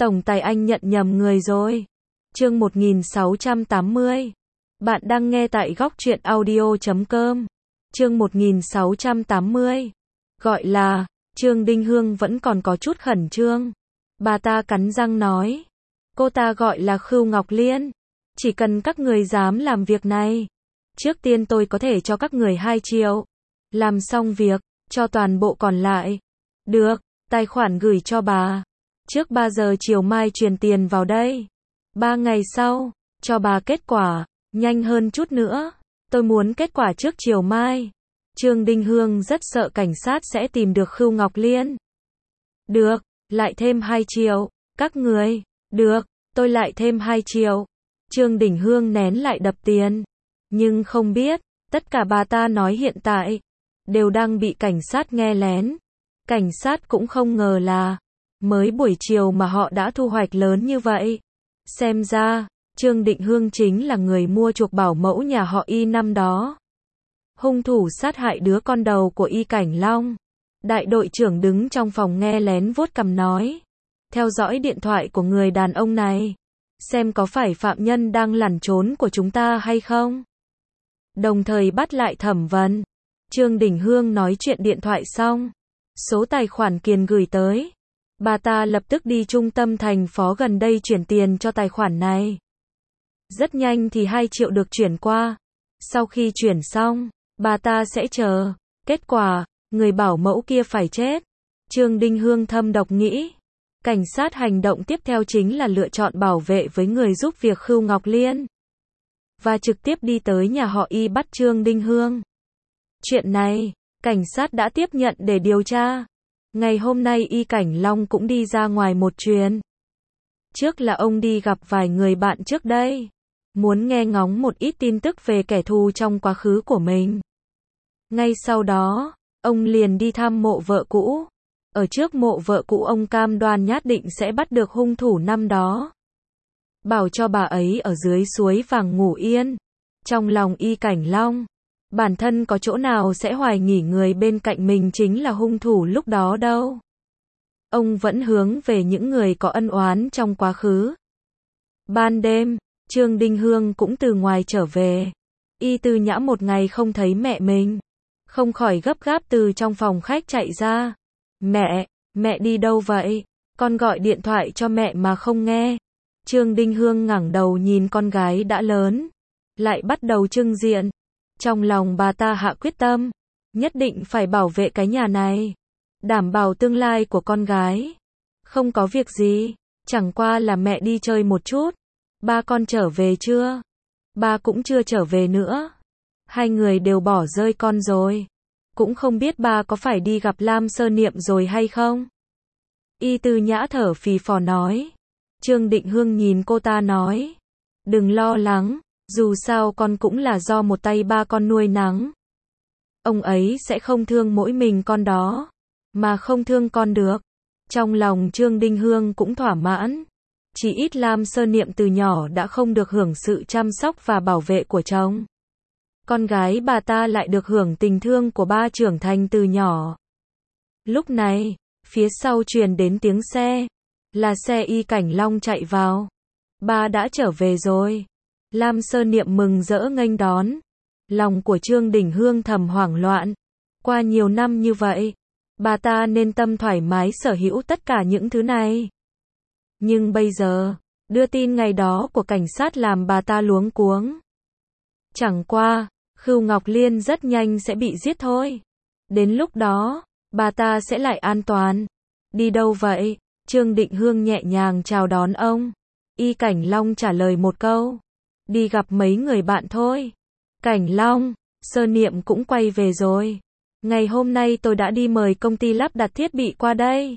Tổng tài anh nhận nhầm người rồi. Chương 1680. Bạn đang nghe tại góc truyện audio.com. Chương 1680. Gọi là, Trương Đinh Hương vẫn còn có chút khẩn trương. Bà ta cắn răng nói. Cô ta gọi là Khưu Ngọc Liên. Chỉ cần các người dám làm việc này. Trước tiên tôi có thể cho các người 2 triệu. Làm xong việc, cho toàn bộ còn lại. Được, tài khoản gửi cho bà. Trước 3 giờ chiều mai truyền tiền vào đây. 3 ngày sau, cho bà kết quả. Nhanh hơn chút nữa. Tôi muốn kết quả trước chiều mai. Trương Đinh Hương rất sợ cảnh sát sẽ tìm được Khưu Ngọc Liên. Được, lại thêm 2 triệu. Các người. Được, tôi lại thêm 2 triệu. Trương Đinh Hương nén lại đập tiền. Nhưng không biết, tất cả bà ta nói hiện tại, đều đang bị cảnh sát nghe lén. Cảnh sát cũng không ngờ là, mới buổi chiều mà họ đã thu hoạch lớn như vậy. Xem ra, Trương Định Hương chính là người mua chuộc bảo mẫu nhà họ Y năm đó. Hung thủ sát hại đứa con đầu của Y Cảnh Long. Đại đội trưởng đứng trong phòng nghe lén vuốt cằm nói. Theo dõi điện thoại của người đàn ông này. Xem có phải phạm nhân đang lẩn trốn của chúng ta hay không. Đồng thời bắt lại thẩm vấn. Trương Đình Hương nói chuyện điện thoại xong. Số tài khoản Kiền gửi tới. Bà ta lập tức đi trung tâm thành phố gần đây chuyển tiền cho tài khoản này. Rất nhanh thì 2 triệu được chuyển qua. Sau khi chuyển xong, bà ta sẽ chờ. Kết quả, người bảo mẫu kia phải chết. Trương Đinh Hương thâm độc nghĩ. Cảnh sát hành động tiếp theo chính là lựa chọn bảo vệ với người giúp việc Khưu Ngọc Liên. Và trực tiếp đi tới nhà họ Y bắt Trương Đinh Hương. Chuyện này, cảnh sát đã tiếp nhận để điều tra. Ngày hôm nay Y Cảnh Long cũng đi ra ngoài một chuyến. Trước là ông đi gặp vài người bạn trước đây. Muốn nghe ngóng một ít tin tức về kẻ thù trong quá khứ của mình. Ngay sau đó, ông liền đi thăm mộ vợ cũ. Ở trước mộ vợ cũ ông cam đoan nhất định sẽ bắt được hung thủ năm đó. Bảo cho bà ấy ở dưới suối vàng ngủ yên. Trong lòng Y Cảnh Long, bản thân có chỗ nào sẽ hoài nghi người bên cạnh mình chính là hung thủ lúc đó đâu. Ông vẫn hướng về những người có ân oán trong quá khứ. Ban đêm, Trương Đinh Hương cũng từ ngoài trở về. Y Tư Nhã một ngày không thấy mẹ mình. Không khỏi gấp gáp từ trong phòng khách chạy ra. Mẹ đi đâu vậy? Con gọi điện thoại cho mẹ mà không nghe. Trương Đinh Hương ngẩng đầu nhìn con gái đã lớn. Lại bắt đầu trưng diện. Trong lòng bà ta hạ quyết tâm. Nhất định phải bảo vệ cái nhà này. Đảm bảo tương lai của con gái. Không có việc gì. Chẳng qua là mẹ đi chơi một chút. Ba con trở về chưa? Ba cũng chưa trở về nữa. Hai người đều bỏ rơi con rồi. Cũng không biết ba có phải đi gặp Lam Sơ Niệm rồi hay không? Y Tư Nhã thở phì phò nói. Trương Định Hương nhìn cô ta nói. Đừng lo lắng, dù sao con cũng là do một tay ba con nuôi nắng. Ông ấy sẽ không thương mỗi mình con đó, mà không thương con được. Trong lòng Trương Đinh Hương cũng thỏa mãn. Chỉ ít Lam Sơ Niệm từ nhỏ đã không được hưởng sự chăm sóc và bảo vệ của chồng. Con gái bà ta lại được hưởng tình thương của ba trưởng thành từ nhỏ. Lúc này, phía sau truyền đến tiếng xe. Là xe Y Cảnh Long chạy vào. Ba đã trở về rồi. Lam Sơ Niệm mừng rỡ nghênh đón. Lòng của Trương Đình Hương thầm hoảng loạn. Qua nhiều năm như vậy, bà ta nên tâm thoải mái sở hữu tất cả những thứ này. Nhưng bây giờ, đưa tin ngày đó của cảnh sát làm bà ta luống cuống. Chẳng qua, Khưu Ngọc Liên rất nhanh sẽ bị giết thôi. Đến lúc đó, bà ta sẽ lại an toàn. Đi đâu vậy? Trương Định Hương nhẹ nhàng chào đón ông. Y Cảnh Long trả lời một câu. Đi gặp mấy người bạn thôi. Cảnh Long, Sơ Niệm cũng quay về rồi. Ngày hôm nay tôi đã đi mời công ty lắp đặt thiết bị qua đây.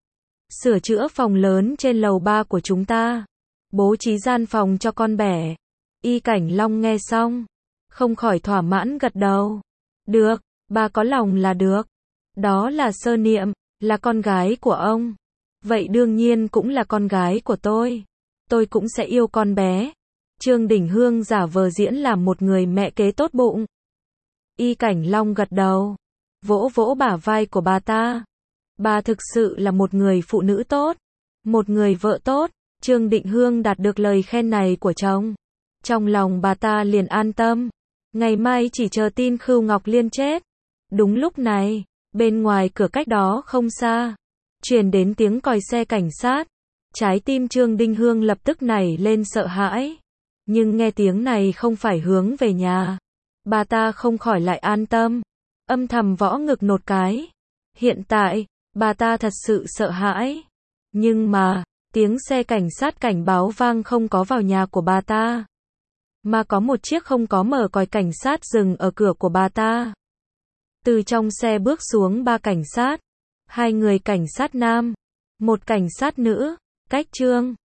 Sửa chữa phòng lớn trên lầu 3 của chúng ta. Bố trí gian phòng cho con bẻ. Y Cảnh Long nghe xong. Không khỏi thỏa mãn gật đầu. Được, bà có lòng là được. Đó là Sơ Niệm, là con gái của ông. Vậy đương nhiên cũng là con gái của tôi. Tôi cũng sẽ yêu con bé. Trương Đình Hương giả vờ diễn làm một người mẹ kế tốt bụng. Y Cảnh Long gật đầu. Vỗ vỗ bả vai của bà ta. Bà thực sự là một người phụ nữ tốt. Một người vợ tốt, Trương Định Hương đạt được lời khen này của chồng. Trong lòng bà ta liền an tâm. Ngày mai chỉ chờ tin Khưu Ngọc Liên chết. Đúng lúc này, bên ngoài cửa cách đó không xa, truyền đến tiếng còi xe cảnh sát. Trái tim Trương Định Hương lập tức nảy lên sợ hãi. Nhưng nghe tiếng này không phải hướng về nhà. Bà ta không khỏi lại an tâm. Âm thầm võ ngực một cái. Hiện tại, bà ta thật sự sợ hãi. Nhưng mà, tiếng xe cảnh sát cảnh báo vang không có vào nhà của bà ta. Mà có một chiếc không có mở còi cảnh sát dừng ở cửa của bà ta. Từ trong xe bước xuống 3 cảnh sát. 2 người cảnh sát nam, 1 cảnh sát nữ, cách Trương